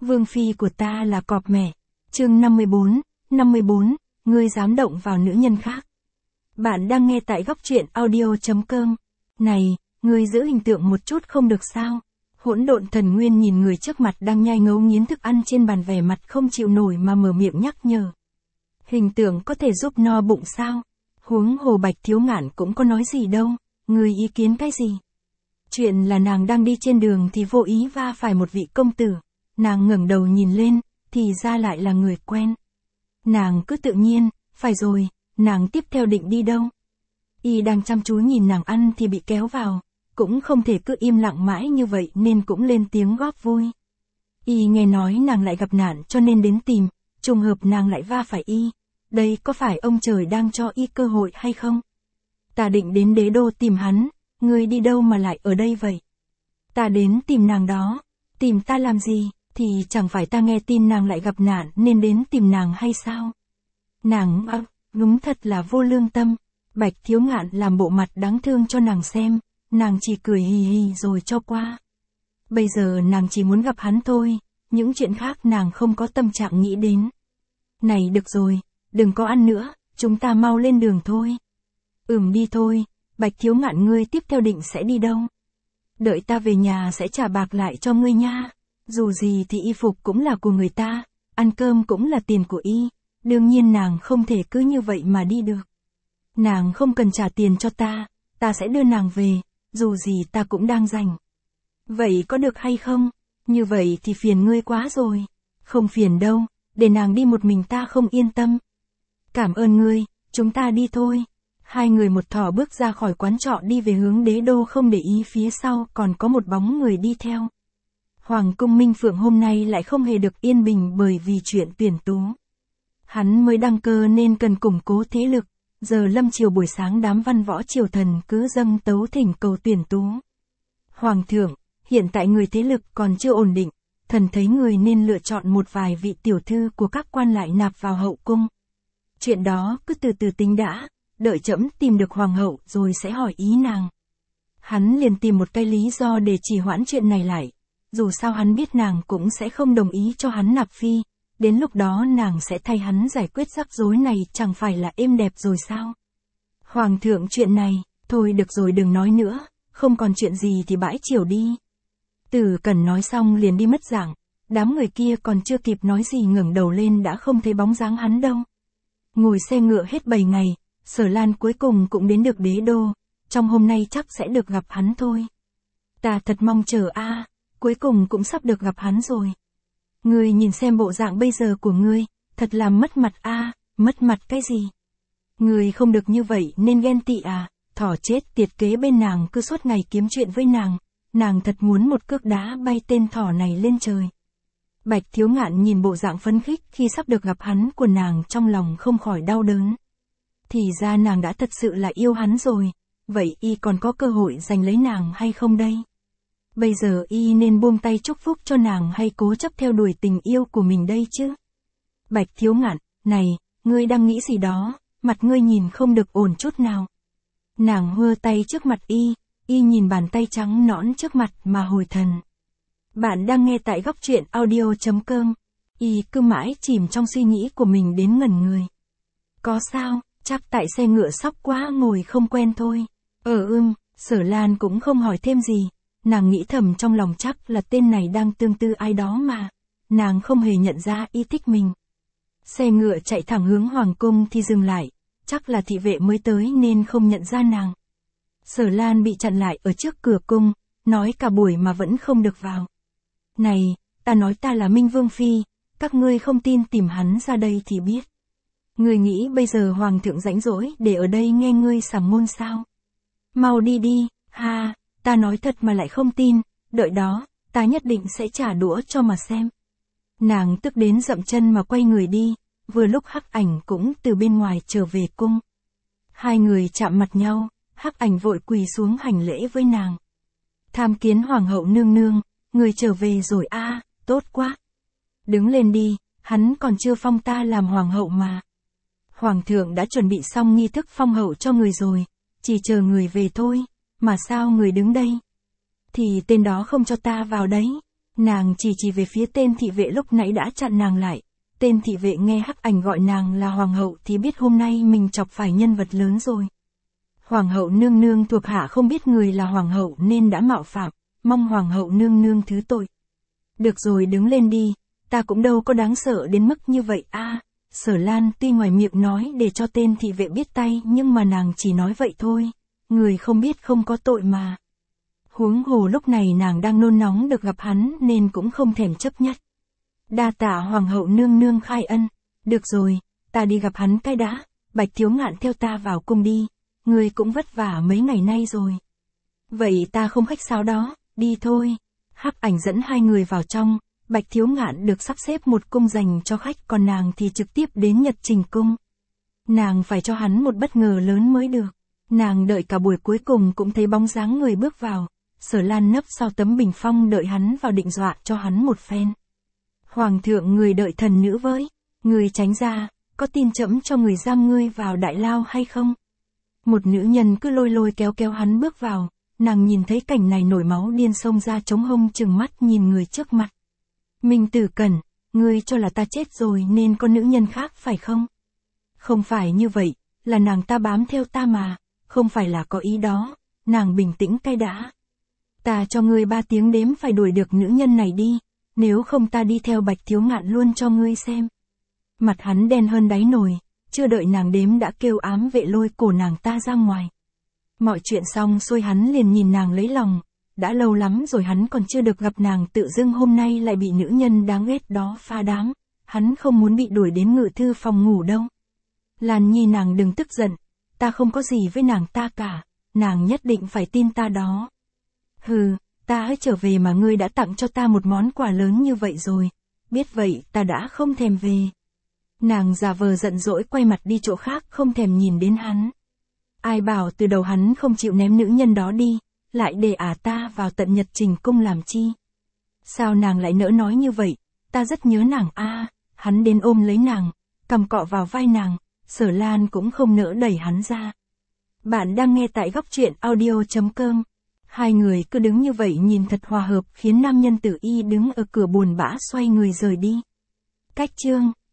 Vương phi của ta là cọp mẹ. Chương 54, ngươi dám động vào nữ nhân khác. Bạn đang nghe tại góc truyện audio.com. Này, ngươi giữ hình tượng một chút không được sao? Hỗn độn thần nguyên nhìn người trước mặt đang nhai ngấu nghiến thức ăn trên bàn vẻ mặt không chịu nổi mà mở miệng nhắc nhở. Hình tượng có thể giúp no bụng sao? Huống hồ Bạch Thiếu Ngạn cũng có nói gì đâu, ngươi ý kiến cái gì? Chuyện là nàng đang đi trên đường thì vô ý va phải một vị công tử. Nàng ngẩng đầu nhìn lên, thì ra lại là người quen. Nàng cứ tự nhiên, phải rồi, nàng tiếp theo định đi đâu? Y đang chăm chú nhìn nàng ăn thì bị kéo vào, cũng không thể cứ im lặng mãi như vậy nên cũng lên tiếng góp vui. Y nghe nói nàng lại gặp nạn cho nên đến tìm, trùng hợp nàng lại va phải Y. Đây có phải ông trời đang cho Y cơ hội hay không? Ta định đến đế đô tìm hắn, ngươi đi đâu mà lại ở đây vậy? Ta đến tìm nàng đó, tìm ta làm gì? Thì chẳng phải ta nghe tin nàng lại gặp nạn nên đến tìm nàng hay sao? Nàng, đúng thật là vô lương tâm. Bạch Thiếu Ngạn làm bộ mặt đáng thương cho nàng xem, nàng chỉ cười hì hì rồi cho qua. Bây giờ nàng chỉ muốn gặp hắn thôi, những chuyện khác nàng không có tâm trạng nghĩ đến. Này được rồi, đừng có ăn nữa, chúng ta mau lên đường thôi. Đi thôi, Bạch Thiếu Ngạn ngươi tiếp theo định sẽ đi đâu? Đợi ta về nhà sẽ trả bạc lại cho ngươi nha. Dù gì thì y phục cũng là của người ta, ăn cơm cũng là tiền của y, đương nhiên nàng không thể cứ như vậy mà đi được. Nàng không cần trả tiền cho ta sẽ đưa nàng về, dù gì ta cũng đang rảnh. Vậy có được hay không? Như vậy thì phiền ngươi quá rồi. Không phiền đâu, để nàng đi một mình ta không yên tâm. Cảm ơn ngươi, chúng ta đi thôi. Hai người một thỏ bước ra khỏi quán trọ đi về hướng đế đô không để ý phía sau còn có một bóng người đi theo. Hoàng cung Minh Phượng hôm nay lại không hề được yên bình bởi vì chuyện tuyển tú. Hắn mới đăng cơ nên cần củng cố thế lực, giờ lâm chiều buổi sáng đám văn võ triều thần cứ dâng tấu thỉnh cầu tuyển tú. Hoàng thượng, hiện tại người thế lực còn chưa ổn định, thần thấy người nên lựa chọn một vài vị tiểu thư của các quan lại nạp vào hậu cung. Chuyện đó cứ từ từ tính đã, đợi trẫm tìm được hoàng hậu rồi sẽ hỏi ý nàng. Hắn liền tìm một cái lý do để trì hoãn chuyện này lại. Dù sao hắn biết nàng cũng sẽ không đồng ý cho hắn nạp phi, đến lúc đó nàng sẽ thay hắn giải quyết rắc rối này chẳng phải là êm đẹp rồi sao? Hoàng thượng chuyện này, thôi được rồi đừng nói nữa, không còn chuyện gì thì bãi triều đi. Tử Cẩn nói xong liền đi mất dạng, đám người kia còn chưa kịp nói gì ngẩng đầu lên đã không thấy bóng dáng hắn đâu. Ngồi xe ngựa hết 7 ngày, Sở Lan cuối cùng cũng đến được đế đô, trong hôm nay chắc sẽ được gặp hắn thôi. Ta thật mong chờ cuối cùng cũng sắp được gặp hắn rồi. Ngươi nhìn xem bộ dạng bây giờ của ngươi, thật là mất mặt mất mặt cái gì? Ngươi không được như vậy nên ghen tị thỏ chết tiệt kế bên nàng cứ suốt ngày kiếm chuyện với nàng thật muốn một cước đá bay tên thỏ này lên trời. Bạch Thiếu Ngạn nhìn bộ dạng phấn khích khi sắp được gặp hắn của nàng trong lòng không khỏi đau đớn. Thì ra nàng đã thật sự là yêu hắn rồi, vậy y còn có cơ hội giành lấy nàng hay không đây? Bây giờ y nên buông tay chúc phúc cho nàng hay cố chấp theo đuổi tình yêu của mình đây chứ? Bạch Thiếu Ngạn, này, ngươi đang nghĩ gì đó, mặt ngươi nhìn không được ổn chút nào. Nàng hơ tay trước mặt y nhìn bàn tay trắng nõn trước mặt mà hồi thần. Bạn đang nghe tại góc truyện audio.com, y cứ mãi chìm trong suy nghĩ của mình đến ngẩn người. Có sao, chắc tại xe ngựa sóc quá ngồi không quen thôi. Sở Lan cũng không hỏi thêm gì. Nàng nghĩ thầm trong lòng chắc là tên này đang tương tư ai đó mà. Nàng không hề nhận ra y thích mình. Xe ngựa chạy thẳng hướng hoàng cung thì dừng lại. Chắc là thị vệ mới tới nên không nhận ra nàng. Sở Lan bị chặn lại ở trước cửa cung, nói cả buổi mà vẫn không được vào. Này, ta nói ta là Minh Vương Phi, các ngươi không tin tìm hắn ra đây thì biết. Ngươi nghĩ bây giờ hoàng thượng rảnh rỗi để ở đây nghe ngươi sảng ngôn sao? Mau đi đi, ta nói thật mà lại không tin, đợi đó, ta nhất định sẽ trả đũa cho mà xem. Nàng tức đến dậm chân mà quay người đi, vừa lúc Hắc Ảnh cũng từ bên ngoài trở về cung. Hai người chạm mặt nhau, Hắc Ảnh vội quỳ xuống hành lễ với nàng. Tham kiến hoàng hậu nương nương, người trở về rồi tốt quá. Đứng lên đi, hắn còn chưa phong ta làm hoàng hậu mà. Hoàng thượng đã chuẩn bị xong nghi thức phong hậu cho người rồi, chỉ chờ người về thôi. Mà sao người đứng đây? Thì tên đó không cho ta vào đấy. Nàng chỉ về phía tên thị vệ lúc nãy đã chặn nàng lại. Tên thị vệ nghe Hắc Ảnh gọi nàng là hoàng hậu thì biết hôm nay mình chọc phải nhân vật lớn rồi. Hoàng hậu nương nương thuộc hạ không biết người là hoàng hậu nên đã mạo phạm, mong hoàng hậu nương nương thứ tội. Được rồi, đứng lên đi, ta cũng đâu có đáng sợ đến mức như vậy a. Sở Lan tuy ngoài miệng nói để cho tên thị vệ biết tay nhưng mà nàng chỉ nói vậy thôi, người không biết không có tội mà. Huống hồ lúc này nàng đang nôn nóng được gặp hắn nên cũng không thèm chấp nhất. Đa tạ hoàng hậu nương nương khai ân, được rồi, ta đi gặp hắn cái đã, Bạch Thiếu Ngạn theo ta vào cung đi, người cũng vất vả mấy ngày nay rồi. Vậy ta không khách sáo đó, đi thôi. Hắc Ảnh dẫn hai người vào trong, Bạch Thiếu Ngạn được sắp xếp một cung dành cho khách còn nàng thì trực tiếp đến Nhật Trình cung. Nàng phải cho hắn một bất ngờ lớn mới được. Nàng đợi cả buổi cuối cùng cũng thấy bóng dáng người bước vào. Sở Lan nấp sau tấm bình phong đợi hắn vào định dọa cho hắn một phen. Hoàng thượng, người đợi thần nữ với, người tránh ra, có tin trẫm cho người giam ngươi vào đại lao hay không? Một nữ nhân cứ lôi kéo hắn bước vào, nàng nhìn thấy cảnh này nổi máu điên xông ra trống hông trừng mắt nhìn người trước mặt. Minh Tử Cẩn, ngươi cho là ta chết rồi nên có nữ nhân khác phải không? Không phải như vậy, là nàng ta bám theo ta mà, không phải là có ý đó, nàng bình tĩnh cái đã. Ta cho ngươi 3 tiếng đếm phải đuổi được nữ nhân này đi, nếu không ta đi theo Bạch Thiếu Ngạn luôn cho ngươi xem. Mặt hắn đen hơn đáy nồi, chưa đợi nàng đếm đã kêu ám vệ lôi cổ nàng ta ra ngoài. Mọi chuyện xong xuôi hắn liền nhìn nàng lấy lòng, đã lâu lắm rồi hắn còn chưa được gặp nàng, tự dưng hôm nay lại bị nữ nhân đáng ghét đó phá đám, hắn không muốn bị đuổi đến ngự thư phòng ngủ đâu. Lan Nhi, nàng đừng tức giận, ta không có gì với nàng ta cả, nàng nhất định phải tin ta đó. Hừ, ta hãy trở về mà ngươi đã tặng cho ta một món quà lớn như vậy rồi, biết vậy ta đã không thèm về. Nàng giả vờ giận dỗi quay mặt đi chỗ khác không thèm nhìn đến hắn. Ai bảo từ đầu hắn không chịu ném nữ nhân đó đi, lại để ta vào tận Nhật Trình cung làm chi? Sao nàng lại nỡ nói như vậy, ta rất nhớ nàng a. Hắn đến ôm lấy nàng, cầm cọ vào vai nàng, Sở Lan cũng không nỡ đẩy hắn ra. Bạn đang nghe tại góc truyện audio.com. Hai người cứ đứng như vậy nhìn thật hòa hợp khiến nam nhân Tử Y đứng ở cửa buồn bã xoay người rời đi. Cách chương